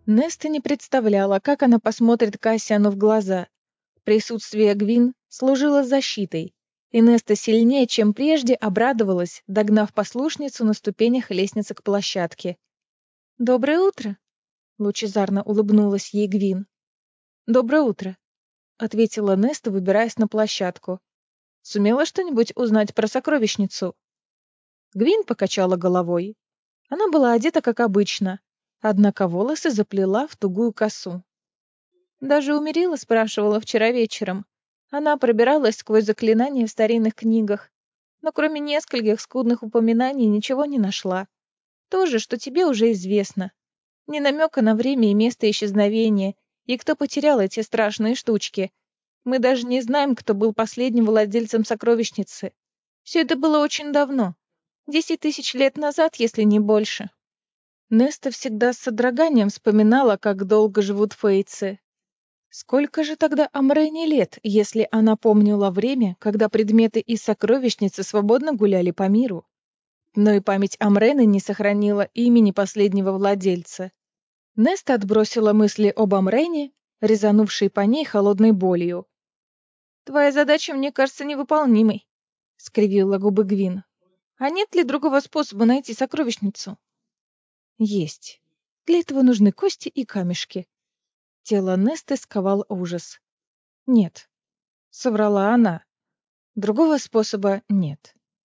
Неста не представляла, как она посмотрит Кассиану в глаза. Присутствие Гвин служило защитой, и Неста сильнее, чем прежде, обрадовалась, догнав послушницу на ступенях лестницы к площадке. «Доброе утро!» — лучезарно улыбнулась ей Гвин. «Доброе утро!» — ответила Неста, выбираясь на площадку. «Сумела что-нибудь узнать про сокровищницу?» Гвин покачала головой. Она была одета как обычно, однако волосы заплела в тугую косу. Даже у Мерила спрашивала вчера вечером. Она пробиралась сквозь заклинания в старинных книгах, но кроме нескольких скудных упоминаний ничего не нашла. То же, что тебе уже известно. Ни намека на время и место исчезновения, и кто потерял эти страшные штучки. Мы даже не знаем, кто был последним владельцем сокровищницы. Все это было очень давно. 10 тысяч лет назад, если не больше. Неста всегда с содроганием вспоминала, как долго живут фейцы. Сколько же тогда Амрене лет, если она помнила время, когда предметы из сокровищницы свободно гуляли по миру? Но и память Амрены не сохранила имени последнего владельца. Неста отбросила мысли об Амрене, резанувшей по ней холодной болью. «Твоя задача мне кажется невыполнимой», — скривила губы Гвин. «А нет ли другого способа найти сокровищницу?» «Есть. Для этого нужны кости и камешки». Тело Несты сковал ужас. «Нет», — соврала она. «Другого способа нет».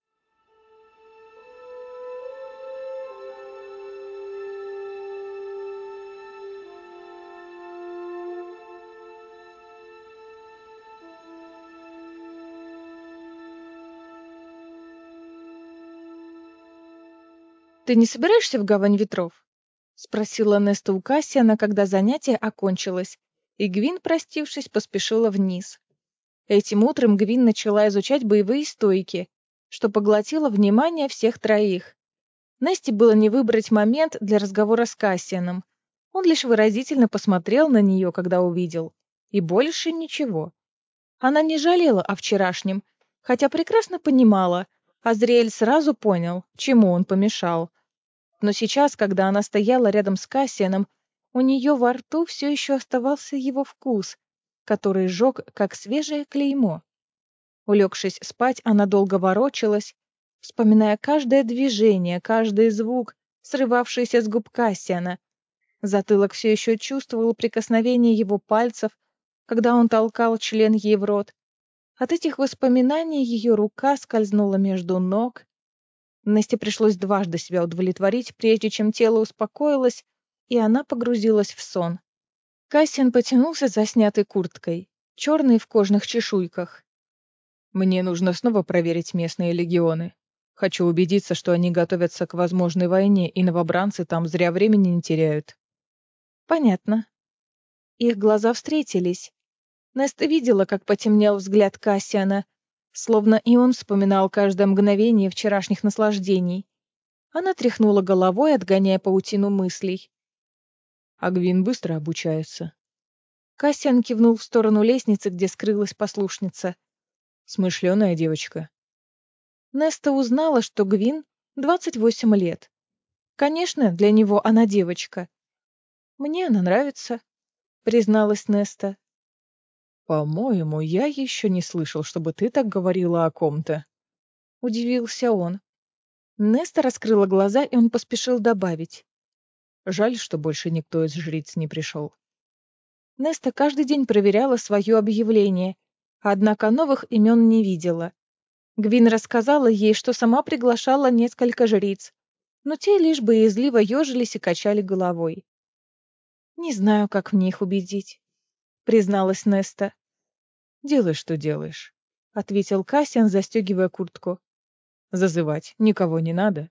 «Ты не собираешься в гавань ветров?» — спросила Неста у Кассиана, когда занятие окончилось, и Гвин, простившись, поспешила вниз. Этим утром Гвин начала изучать боевые стойки, что поглотило внимание всех троих. Насте было не выбрать момент для разговора с Кассианом. Он лишь выразительно посмотрел на нее, когда увидел. И больше ничего. Она не жалела о вчерашнем, хотя прекрасно понимала, Азриэль сразу понял, чему он помешал. Но сейчас, когда она стояла рядом с Кассианом, у нее во рту все еще оставался его вкус, который жег, как свежее клеймо. Улегшись спать, она долго ворочалась, вспоминая каждое движение, каждый звук, срывавшийся с губ Кассиана. Затылок все еще чувствовал прикосновение его пальцев, когда он толкал член ей в рот. От этих воспоминаний ее рука скользнула между ног. Насте пришлось дважды себя удовлетворить, прежде чем тело успокоилось, и она погрузилась в сон. Кассиан потянулся за снятой курткой, черной в кожных чешуйках. «Мне нужно снова проверить местные легионы. Хочу убедиться, что они готовятся к возможной войне, и новобранцы там зря времени не теряют». «Понятно». Их глаза встретились. Неста видела, как потемнел взгляд Кассиана, словно и он вспоминал каждое мгновение вчерашних наслаждений. Она тряхнула головой, отгоняя паутину мыслей. «Агвин быстро обучается». Кассиан кивнул в сторону лестницы, где скрылась послушница. «Смышленая девочка». Неста узнала, что Гвин 28 лет. Конечно, для него она девочка. «Мне она нравится», — призналась Неста. «По-моему, я еще не слышал, чтобы ты так говорила о ком-то», — удивился он. Неста раскрыла глаза, и он поспешил добавить. «Жаль, что больше никто из жриц не пришел». Неста каждый день проверяла свое объявление, однако новых имен не видела. Гвин рассказала ей, что сама приглашала несколько жриц, но те лишь боязливо ежились и качали головой. «Не знаю, как мне их убедить», — призналась Неста. «Делай, что делаешь», — ответил Кассиан, застегивая куртку. «Зазывать никого не надо».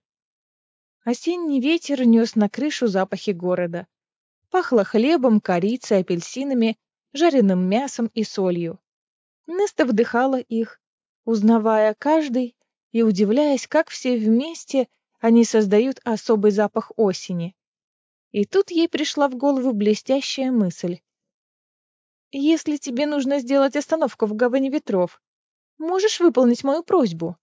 Осенний ветер нес на крышу запахи города. Пахло хлебом, корицей, апельсинами, жареным мясом и солью. Неста вдыхала их, узнавая каждый и удивляясь, как все вместе они создают особый запах осени. И тут ей пришла в голову блестящая мысль. «Если тебе нужно сделать остановку в Гавани ветров, можешь выполнить мою просьбу?»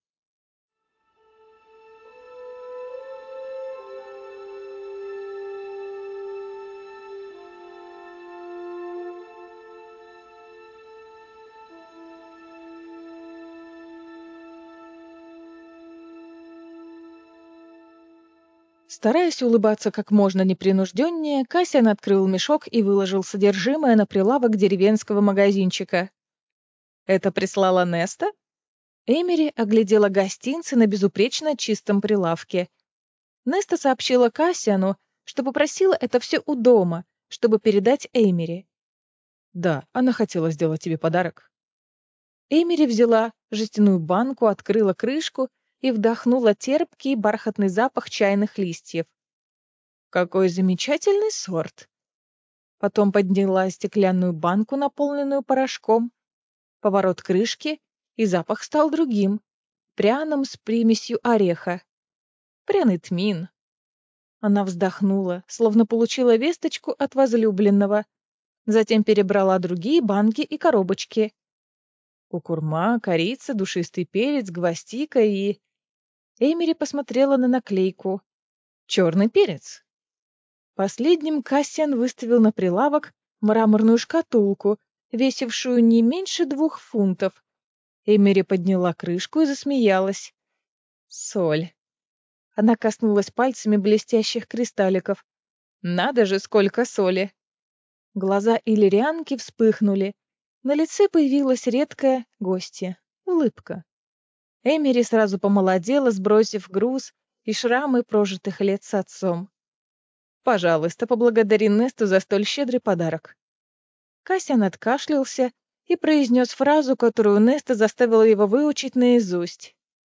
Стараясь улыбаться как можно непринужденнее, Кассиан открыл мешок и выложил содержимое на прилавок деревенского магазинчика. «Это прислала Неста?» Эмери оглядела гостинцы на безупречно чистом прилавке. Неста сообщила Кассиану, что попросила это все у дома, чтобы передать Эмери. «Да, она хотела сделать тебе подарок». Эмери взяла жестяную банку, открыла крышку и вдохнула терпкий бархатный запах чайных листьев. «Какой замечательный сорт!» Потом подняла стеклянную банку, наполненную порошком. Поворот крышки, и запах стал другим, пряным с примесью ореха. Пряный тмин. Она вздохнула, словно получила весточку от возлюбленного. Затем перебрала другие банки и коробочки. Кукурма, корица, душистый перец, гвоздика и... Эмери посмотрела на наклейку. Черный перец. Последним Кассиан выставил на прилавок мраморную шкатулку, весившую не меньше 2 фунтов. Эмери подняла крышку и засмеялась. Соль. Она коснулась пальцами блестящих кристалликов. Надо же, сколько соли! Глаза иллирианки вспыхнули. На лице появилась редкая гостья — улыбка. Эмери сразу помолодела, сбросив груз и шрамы прожитых лет с отцом. «Пожалуйста, поблагодари Несту за столь щедрый подарок». Кассиан откашлялся и произнес фразу, которую Неста заставила его выучить наизусть.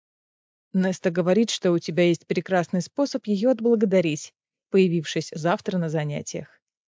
«Неста говорит, что у тебя есть прекрасный способ ее отблагодарить, появившись завтра на занятиях».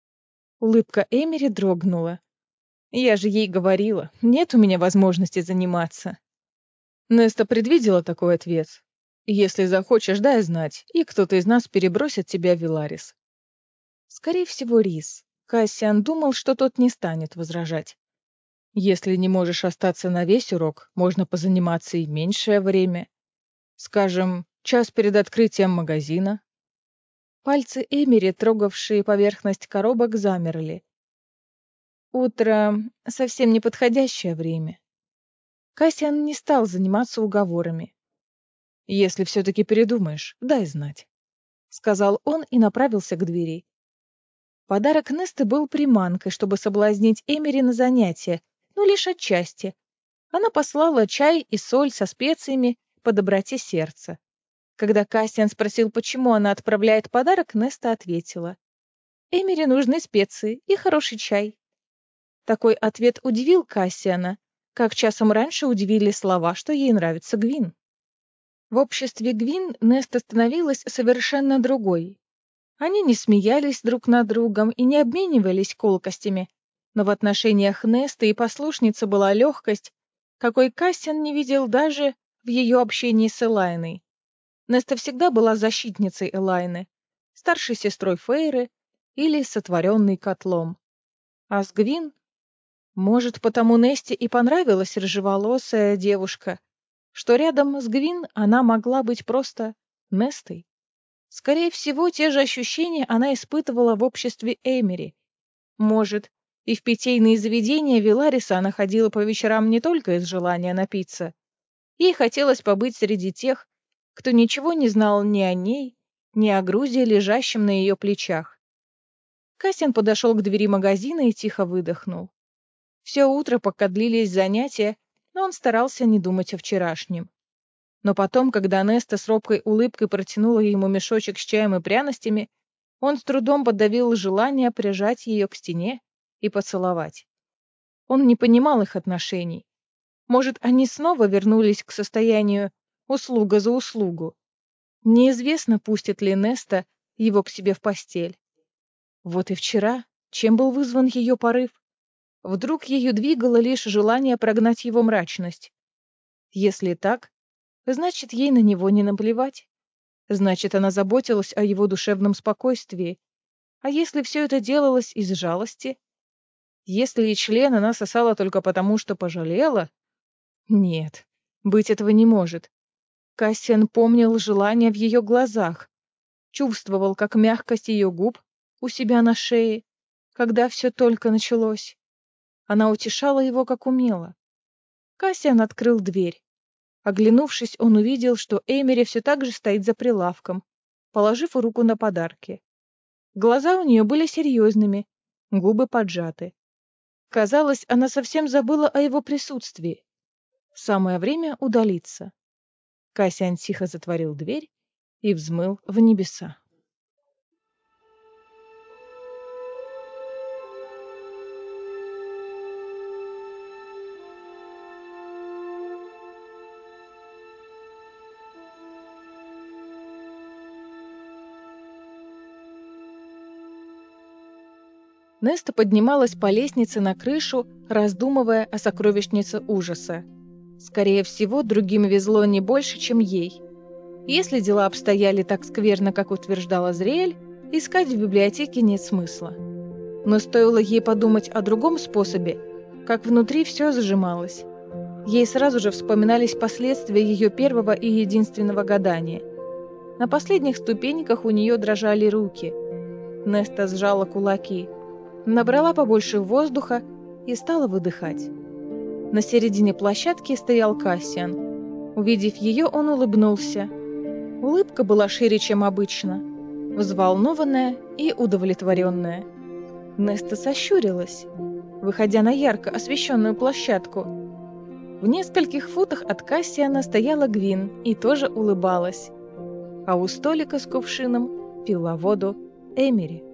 Улыбка Эмери дрогнула. «Я же ей говорила, нет у меня возможности заниматься». Неста предвидела такой ответ. «Если захочешь, дай знать, и кто-то из нас перебросит тебя в Виларис». Скорее всего, Рис. Кассиан думал, что тот не станет возражать. «Если не можешь остаться на весь урок, можно позаниматься и меньшее время. Скажем, час перед открытием магазина». Пальцы Эмери, трогавшие поверхность коробок, замерли. Утро — совсем неподходящее время. Кассиан не стал заниматься уговорами. «Если все-таки передумаешь, дай знать», — сказал он и направился к двери. Подарок Несты был приманкой, чтобы соблазнить Эмери на занятия, но лишь отчасти. Она послала чай и соль со специями по доброте сердца. Когда Кассиан спросил, почему она отправляет подарок, Неста ответила: «Эмери нужны специи и хороший чай». Такой ответ удивил Кассиана, как часом раньше удивили слова, что ей нравится Гвин. В обществе Гвин Неста становилась совершенно другой. Они не смеялись друг над другом и не обменивались колкостями, но в отношениях Несты и послушницы была легкость, какой Кассиан не видел даже в ее общении с Элайной. Неста всегда была защитницей Элайны, старшей сестрой Фейры или сотворенной котлом. А с Гвин, может, потому Несте и понравилась рыжеволосая девушка, что рядом с Гвин она могла быть просто Нестой. Скорее всего, те же ощущения она испытывала в обществе Эмери. Может, и в питейные заведения Вилариса она ходила по вечерам не только из желания напиться. Ей хотелось побыть среди тех, кто ничего не знал ни о ней, ни о грузе, лежащем на ее плечах. Кассиан подошел к двери магазина и тихо выдохнул. Все утро, пока длились занятия, но он старался не думать о вчерашнем. Но потом, когда Неста с робкой улыбкой протянула ему мешочек с чаем и пряностями, он с трудом подавил желание прижать ее к стене и поцеловать. Он не понимал их отношений. Может, они снова вернулись к состоянию услуга за услугу. Неизвестно, пустит ли Неста его к себе в постель. Вот и вчера, чем был вызван ее порыв? Вдруг ее двигало лишь желание прогнать его мрачность. Если так, значит, ей на него не наплевать. Значит, она заботилась о его душевном спокойствии. А если все это делалось из жалости? Если и член она сосала только потому, что пожалела? Нет, быть этого не может. Кассиан помнил желание в ее глазах, чувствовал, как мягкость ее губ у себя на шее, когда все только началось. Она утешала его, как умела. Кассиан открыл дверь. Оглянувшись, он увидел, что Эмери все так же стоит за прилавком. положив руку на подарки. Глаза у нее были серьезными, губы поджаты. Казалось, она совсем забыла о его присутствии. Самое время удалиться. Кассиан тихо затворил дверь и взмыл в небеса. Неста поднималась по лестнице на крышу, раздумывая о сокровищнице ужаса. Скорее всего, другим везло не больше, чем ей. Если дела обстояли так скверно, как утверждала Зриэль, искать в библиотеке нет смысла. Но стоило ей подумать о другом способе, как внутри все сжималось. Ей сразу же вспоминались последствия ее первого и единственного гадания. На последних ступеньках у нее дрожали руки. Неста сжала кулаки, набрала побольше воздуха и стала выдыхать. На середине площадки стоял Кассиан. Увидев ее, он улыбнулся. Улыбка была шире, чем обычно, взволнованная и удовлетворенная. Неста сощурилась, выходя на ярко освещенную площадку. В нескольких футах от Кассиана стояла Гвин и тоже улыбалась, а у столика с кувшином пила воду Эмери.